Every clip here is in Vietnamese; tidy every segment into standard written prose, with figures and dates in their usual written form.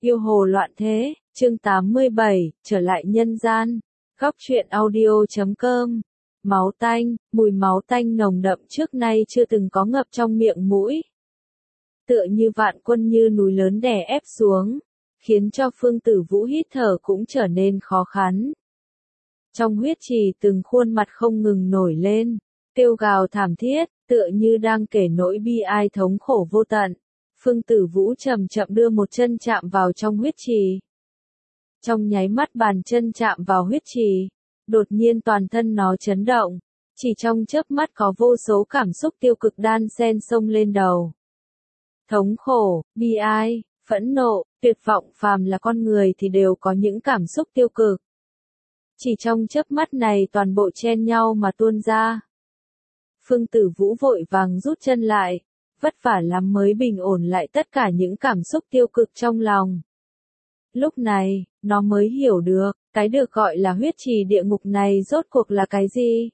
Yêu hồ loạn thế, chương 87, trở lại nhân gian. Góc truyện audio.com. Máu tanh, mùi máu tanh nồng đậm trước nay chưa từng có ngập trong miệng mũi. Tựa như vạn quân như núi lớn đè ép xuống, khiến cho Phương Tử Vũ hít thở cũng trở nên khó khăn. Trong huyết trì từng khuôn mặt không ngừng nổi lên, kêu gào thảm thiết, tựa như đang kể nỗi bi ai thống khổ vô tận. Phương Tử Vũ chậm chậm đưa một chân chạm vào trong huyết trì. Trong nháy mắt bàn chân chạm vào huyết trì, đột nhiên toàn thân nó chấn động, chỉ trong chớp mắt có vô số cảm xúc tiêu cực đan xen xông lên đầu. Thống khổ, bi ai, phẫn nộ, tuyệt vọng, phàm là con người thì đều có những cảm xúc tiêu cực. Chỉ trong chớp mắt này toàn bộ chen nhau mà tuôn ra. Phương Tử Vũ vội vàng rút chân lại, vất vả lắm mới bình ổn lại tất cả những cảm xúc tiêu cực trong lòng. Lúc này, nó mới hiểu được, cái được gọi là huyết trì địa ngục này rốt cuộc là cái gì?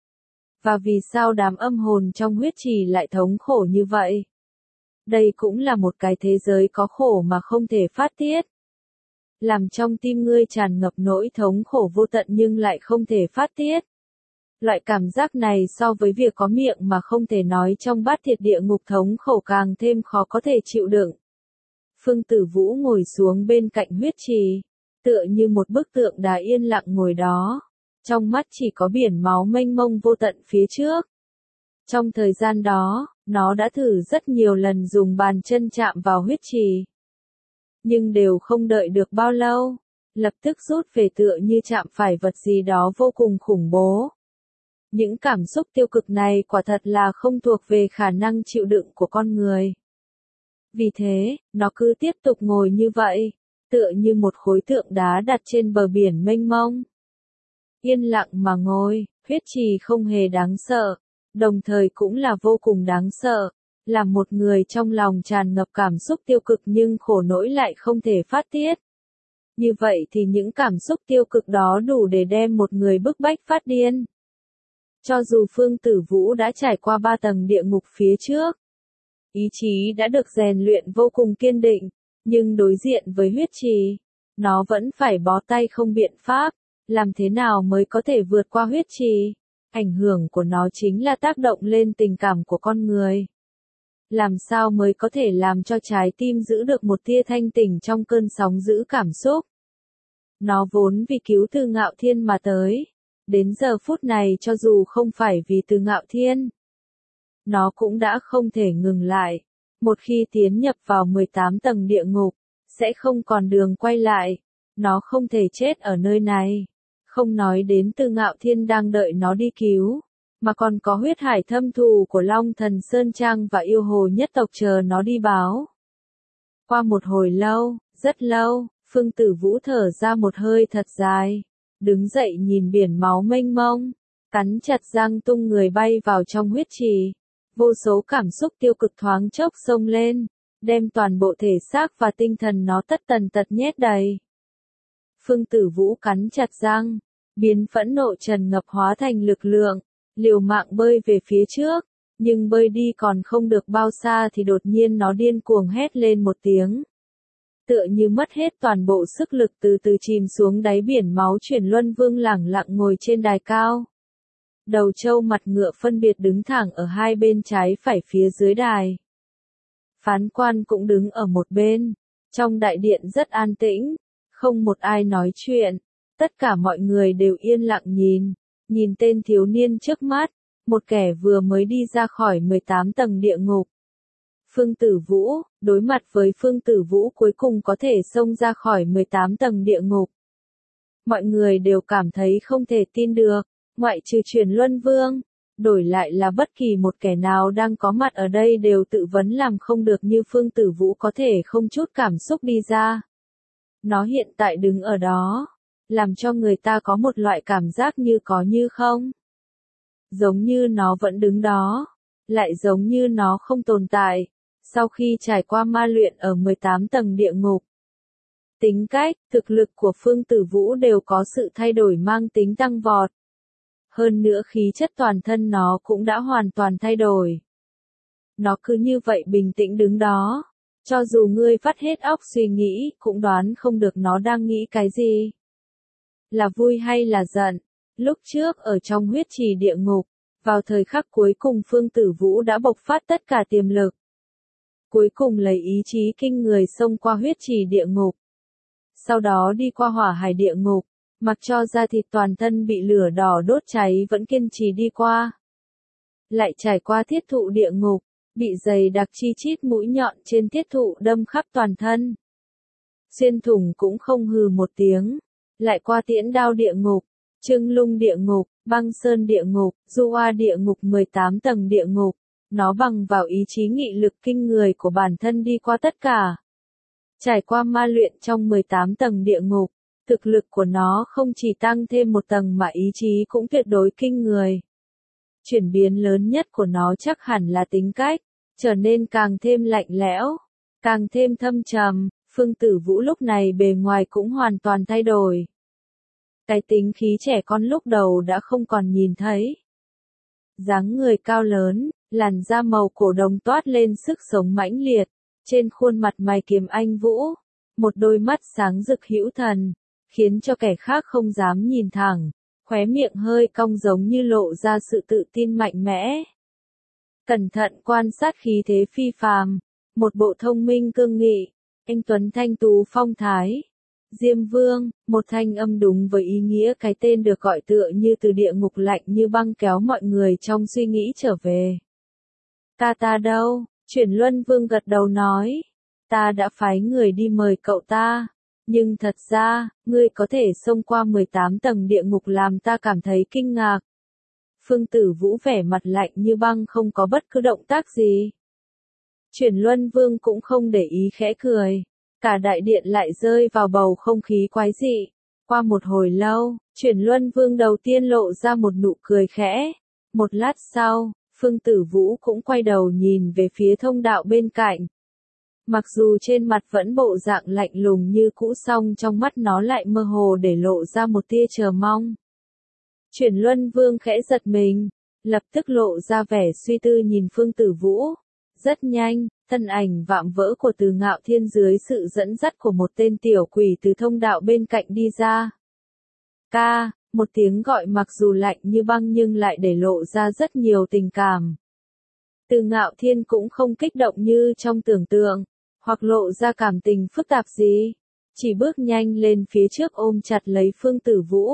Và vì sao đám âm hồn trong huyết trì lại thống khổ như vậy? Đây cũng là một cái thế giới có khổ mà không thể phát tiết. Làm trong tim ngươi tràn ngập nỗi thống khổ vô tận nhưng lại không thể phát tiết. Loại cảm giác này so với việc có miệng mà không thể nói trong bát thiệt địa ngục thống khổ càng thêm khó có thể chịu đựng. Phương Tử Vũ ngồi xuống bên cạnh huyết trì, tựa như một bức tượng đá yên lặng ngồi đó. Trong mắt chỉ có biển máu mênh mông vô tận phía trước. Trong thời gian đó, nó đã thử rất nhiều lần dùng bàn chân chạm vào huyết trì. Nhưng đều không đợi được bao lâu, lập tức rút về tựa như chạm phải vật gì đó vô cùng khủng bố. Những cảm xúc tiêu cực này quả thật là không thuộc về khả năng chịu đựng của con người. Vì thế, nó cứ tiếp tục ngồi như vậy, tựa như một khối tượng đá đặt trên bờ biển mênh mông. Yên lặng mà ngồi, huyết trì không hề đáng sợ, đồng thời cũng là vô cùng đáng sợ. Là một người trong lòng tràn ngập cảm xúc tiêu cực nhưng khổ nỗi lại không thể phát tiết. Như vậy thì những cảm xúc tiêu cực đó đủ để đem một người bức bách phát điên. Cho dù Phương Tử Vũ đã trải qua 3 tầng địa ngục phía trước, ý chí đã được rèn luyện vô cùng kiên định, nhưng đối diện với huyết trì, nó vẫn phải bó tay không biện pháp. Làm thế nào mới có thể vượt qua huyết trì? Ảnh hưởng của nó chính là tác động lên tình cảm của con người. Làm sao mới có thể làm cho trái tim giữ được một tia thanh tỉnh trong cơn sóng dữ cảm xúc? Nó vốn vì cứu Từ Ngạo Thiên mà tới. Đến giờ phút này cho dù không phải vì Từ Ngạo Thiên, nó cũng đã không thể ngừng lại. Một khi tiến nhập vào 18 tầng địa ngục, sẽ không còn đường quay lại. Nó không thể chết ở nơi này. Không nói đến Từ Ngạo Thiên đang đợi nó đi cứu, mà còn có huyết hải thâm thù của Long Thần Sơn Trang và yêu hồ nhất tộc chờ nó đi báo. Qua một hồi lâu, rất lâu, Phương Tử Vũ thở ra một hơi thật dài. Đứng dậy nhìn biển máu mênh mông, cắn chặt răng tung người bay vào trong huyết trì. Vô số cảm xúc tiêu cực thoáng chốc xông lên, đem toàn bộ thể xác và tinh thần nó tất tần tật nhét đầy. Phương Tử Vũ cắn chặt răng, biến phẫn nộ tràn ngập hóa thành lực lượng, liều mạng bơi về phía trước, nhưng bơi đi còn không được bao xa thì đột nhiên nó điên cuồng hét lên một tiếng. Tựa như mất hết toàn bộ sức lực từ từ chìm xuống đáy biển máu. Chuyển Luân Vương lẳng lặng ngồi trên đài cao. Đầu trâu mặt ngựa phân biệt đứng thẳng ở hai bên trái phải phía dưới đài. Phán quan cũng đứng ở một bên. Trong đại điện rất an tĩnh, không một ai nói chuyện. Tất cả mọi người đều yên lặng nhìn tên thiếu niên trước mắt, một kẻ vừa mới đi ra khỏi 18 tầng địa ngục. Phương Tử Vũ, đối mặt với Phương Tử Vũ cuối cùng có thể xông ra khỏi 18 tầng địa ngục. Mọi người đều cảm thấy không thể tin được, ngoại trừ Chuyển Luân Vương, đổi lại là bất kỳ một kẻ nào đang có mặt ở đây đều tự vấn làm không được như Phương Tử Vũ có thể không chút cảm xúc đi ra. Nó hiện tại đứng ở đó, làm cho người ta có một loại cảm giác như có như không. Giống như nó vẫn đứng đó, lại giống như nó không tồn tại. Sau khi trải qua ma luyện ở 18 tầng địa ngục, tính cách, thực lực của Phương Tử Vũ đều có sự thay đổi mang tính tăng vọt. Hơn nữa khí chất toàn thân nó cũng đã hoàn toàn thay đổi. Nó cứ như vậy bình tĩnh đứng đó, Cho dù ngươi vắt hết óc suy nghĩ, cũng đoán không được nó đang nghĩ cái gì. Là vui hay là giận? Lúc trước ở trong huyết trì địa ngục, vào thời khắc cuối cùng Phương Tử Vũ đã bộc phát tất cả tiềm lực. Cuối cùng lấy ý chí kinh người xông qua huyết trì địa ngục. Sau đó đi qua hỏa hải địa ngục, mặc cho da thịt toàn thân bị lửa đỏ đốt cháy vẫn kiên trì đi qua. Lại trải qua thiết thụ địa ngục, bị dày đặc chi chít mũi nhọn trên thiết thụ đâm khắp toàn thân. Xuyên thủng cũng không hừ một tiếng. Lại qua tiễn đao địa ngục, trưng lung địa ngục, băng sơn địa ngục, du oa địa ngục 18 tầng địa ngục. Nó bằng vào ý chí nghị lực kinh người của bản thân đi qua tất cả. Trải qua ma luyện trong 18 tầng địa ngục, thực lực của nó không chỉ tăng thêm một tầng mà ý chí cũng tuyệt đối kinh người. Chuyển biến lớn nhất của nó chắc hẳn là tính cách, trở nên càng thêm lạnh lẽo, càng thêm thâm trầm. Phương Tử Vũ lúc này bề ngoài cũng hoàn toàn thay đổi. Cái tính khí trẻ con lúc đầu đã không còn nhìn thấy. Dáng người cao lớn, làn da màu cổ đồng toát lên sức sống mãnh liệt, trên khuôn mặt mày kiếm anh vũ, một đôi mắt sáng rực hữu thần, khiến cho kẻ khác không dám nhìn thẳng, khóe miệng hơi cong giống như lộ ra sự tự tin mạnh mẽ. Cẩn thận quan sát khí thế phi phàm, một bộ thông minh cương nghị, anh tuấn thanh tú phong thái. Diêm Vương, một thanh âm đúng với ý nghĩa cái tên được gọi tựa như từ địa ngục lạnh như băng kéo mọi người trong suy nghĩ trở về. Ta đâu? Chuyển Luân Vương gật đầu nói. Ta đã phái người đi mời cậu ta. Nhưng thật ra, ngươi có thể xông qua 18 tầng địa ngục làm ta cảm thấy kinh ngạc. Phương Tử Vũ vẻ mặt lạnh như băng không có bất cứ động tác gì. Chuyển Luân Vương cũng không để ý khẽ cười. Cả đại điện lại rơi vào bầu không khí quái dị. Qua một hồi lâu, Chuyển Luân Vương đầu tiên lộ ra một nụ cười khẽ. Một lát sau, Phương Tử Vũ cũng quay đầu nhìn về phía thông đạo bên cạnh. Mặc dù trên mặt vẫn bộ dạng lạnh lùng như cũ song trong mắt nó lại mơ hồ để lộ ra một tia chờ mong. Chuyển Luân Vương khẽ giật mình, lập tức lộ ra vẻ suy tư nhìn Phương Tử Vũ. Rất nhanh, thân ảnh vạm vỡ của Từ Ngạo Thiên dưới sự dẫn dắt của một tên tiểu quỷ từ thông đạo bên cạnh đi ra. Ca, một tiếng gọi mặc dù lạnh như băng nhưng lại để lộ ra rất nhiều tình cảm. Từ Ngạo Thiên cũng không kích động như trong tưởng tượng, hoặc lộ ra cảm tình phức tạp gì, chỉ bước nhanh lên phía trước ôm chặt lấy Phương Tử Vũ.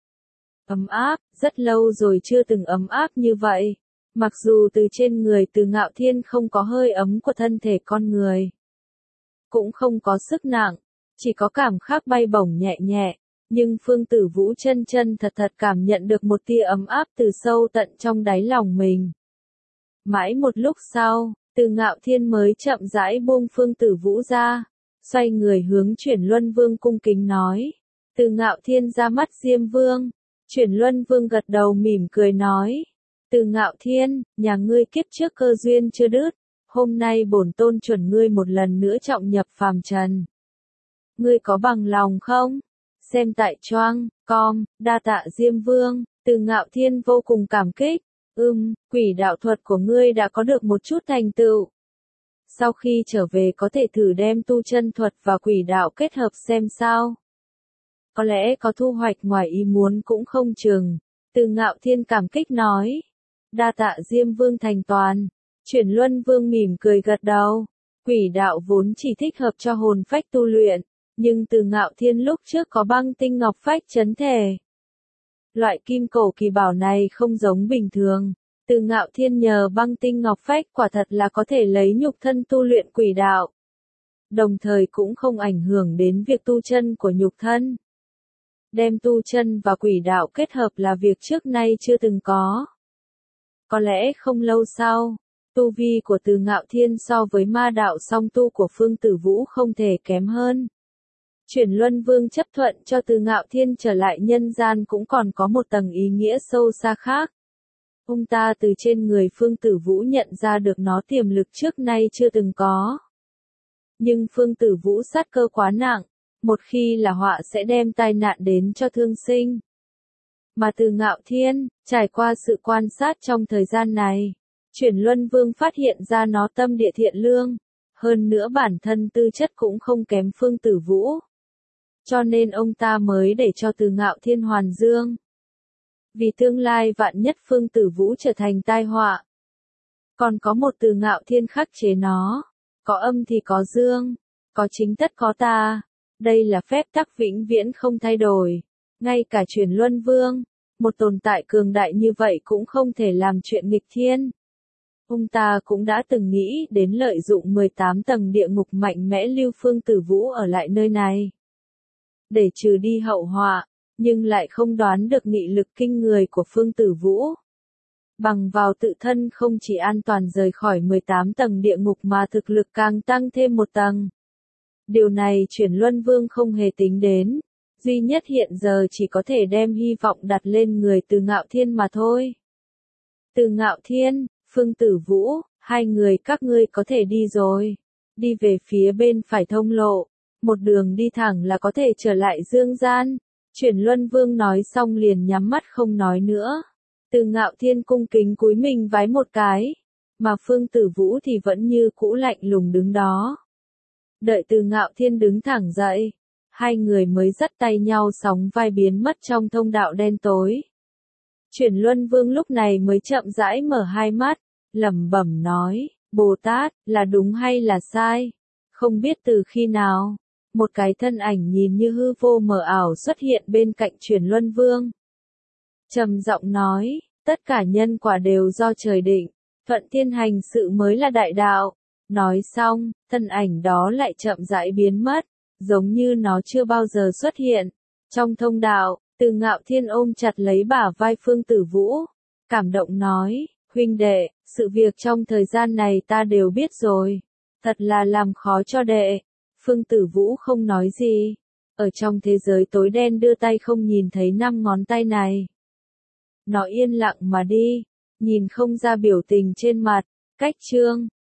Ấm áp, rất lâu rồi chưa từng ấm áp như vậy. Mặc dù từ trên người Từ Ngạo Thiên không có hơi ấm của thân thể con người, cũng không có sức nặng, chỉ có cảm giác bay bổng nhẹ nhẹ, nhưng Phương Tử Vũ chân thật cảm nhận được một tia ấm áp từ sâu tận trong đáy lòng mình. Mãi một lúc sau, Từ Ngạo Thiên mới chậm rãi buông Phương Tử Vũ ra, xoay người hướng Chuyển Luân Vương cung kính nói. Từ Ngạo Thiên ra mắt Diêm Vương. Chuyển Luân Vương gật đầu mỉm cười nói. Từ Ngạo Thiên, nhà ngươi kiếp trước cơ duyên chưa đứt, hôm nay bổn tôn chuẩn ngươi một lần nữa trọng nhập phàm trần. Ngươi có bằng lòng không? Xem tại Choang.com, đa tạ Diêm Vương. Từ Ngạo Thiên vô cùng cảm kích. Quỷ đạo thuật của ngươi đã có được một chút thành tựu. Sau khi trở về có thể thử đem tu chân thuật và quỷ đạo kết hợp xem sao. Có lẽ có thu hoạch ngoài ý muốn cũng không chừng. Từ Ngạo Thiên cảm kích nói. Đa tạ Diêm Vương thành toàn. Chuyển Luân Vương mỉm cười gật đầu. Quỷ đạo vốn chỉ thích hợp cho hồn phách tu luyện, nhưng Từ Ngạo Thiên lúc trước có băng tinh ngọc phách chấn thể. Loại kim cổ kỳ bảo này không giống bình thường. Từ Ngạo Thiên nhờ băng tinh ngọc phách quả thật là có thể lấy nhục thân tu luyện quỷ đạo. Đồng thời cũng không ảnh hưởng đến việc tu chân của nhục thân. Đem tu chân và quỷ đạo kết hợp là việc trước nay chưa từng có. Có lẽ không lâu sau, tu vi của Từ Ngạo Thiên so với ma đạo song tu của Phương Tử Vũ không thể kém hơn. Chuyển Luân Vương chấp thuận cho Từ Ngạo Thiên trở lại nhân gian cũng còn có một tầng ý nghĩa sâu xa khác. Ông ta từ trên người Phương Tử Vũ nhận ra được nó tiềm lực trước nay chưa từng có. Nhưng Phương Tử Vũ sát cơ quá nặng, một khi là họa sẽ đem tai nạn đến cho thương sinh. Mà Từ Ngạo Thiên, trải qua sự quan sát trong thời gian này, Chuyển Luân Vương phát hiện ra nó tâm địa thiện lương, Hơn nữa bản thân tư chất cũng không kém Phương Tử Vũ. Cho nên ông ta mới để cho Từ Ngạo Thiên hoàn dương. Vì tương lai vạn nhất Phương Tử Vũ trở thành tai họa. Còn có một Từ Ngạo Thiên khắc chế nó. Có âm thì có dương. Có chính tất có tà. Đây là phép tắc vĩnh viễn không thay đổi. Ngay cả Chuyển Luân Vương, một tồn tại cường đại như vậy cũng không thể làm chuyện nghịch thiên. Ông ta cũng đã từng nghĩ đến lợi dụng 18 tầng địa ngục mạnh mẽ lưu Phương Tử Vũ ở lại nơi này. Để trừ đi hậu họa, nhưng lại không đoán được nghị lực kinh người của Phương Tử Vũ. Bằng vào tự thân không chỉ an toàn rời khỏi 18 tầng địa ngục mà thực lực càng tăng thêm một tầng. Điều này Chuyển Luân Vương không hề tính đến. Duy nhất hiện giờ chỉ có thể đem hy vọng đặt lên người Từ Ngạo Thiên mà thôi. Từ Ngạo Thiên, Phương Tử Vũ, hai người các ngươi có thể đi rồi. Đi về phía bên phải thông lộ. Một đường đi thẳng là có thể trở lại dương gian. Chuyển Luân Vương nói xong liền nhắm mắt không nói nữa. Từ Ngạo Thiên cung kính cúi mình vái một cái. Mà Phương Tử Vũ thì vẫn như cũ lạnh lùng đứng đó. Đợi Từ Ngạo Thiên đứng thẳng dậy. Hai người mới dắt tay nhau sóng vai biến mất trong thông đạo đen tối. Chuyển Luân Vương lúc này mới chậm rãi mở hai mắt, lẩm bẩm nói, Bồ Tát, là đúng hay là sai? Không biết từ khi nào, một cái thân ảnh nhìn như hư vô mờ ảo xuất hiện bên cạnh Chuyển Luân Vương. Trầm giọng nói, tất cả nhân quả đều do trời định, thuận thiên hành sự mới là đại đạo. Nói xong, thân ảnh đó lại chậm rãi biến mất, giống như nó chưa bao giờ xuất hiện. Trong thông đạo, Từ Ngạo Thiên ôm chặt lấy bả vai Phương Tử Vũ, cảm động nói, huynh đệ, sự việc trong thời gian này ta đều biết rồi. Thật là làm khó cho đệ. Phương Tử Vũ không nói gì. Ở trong thế giới tối đen đưa tay không nhìn thấy 5 ngón tay này. Nó yên lặng mà đi, nhìn không ra biểu tình trên mặt. Cách chương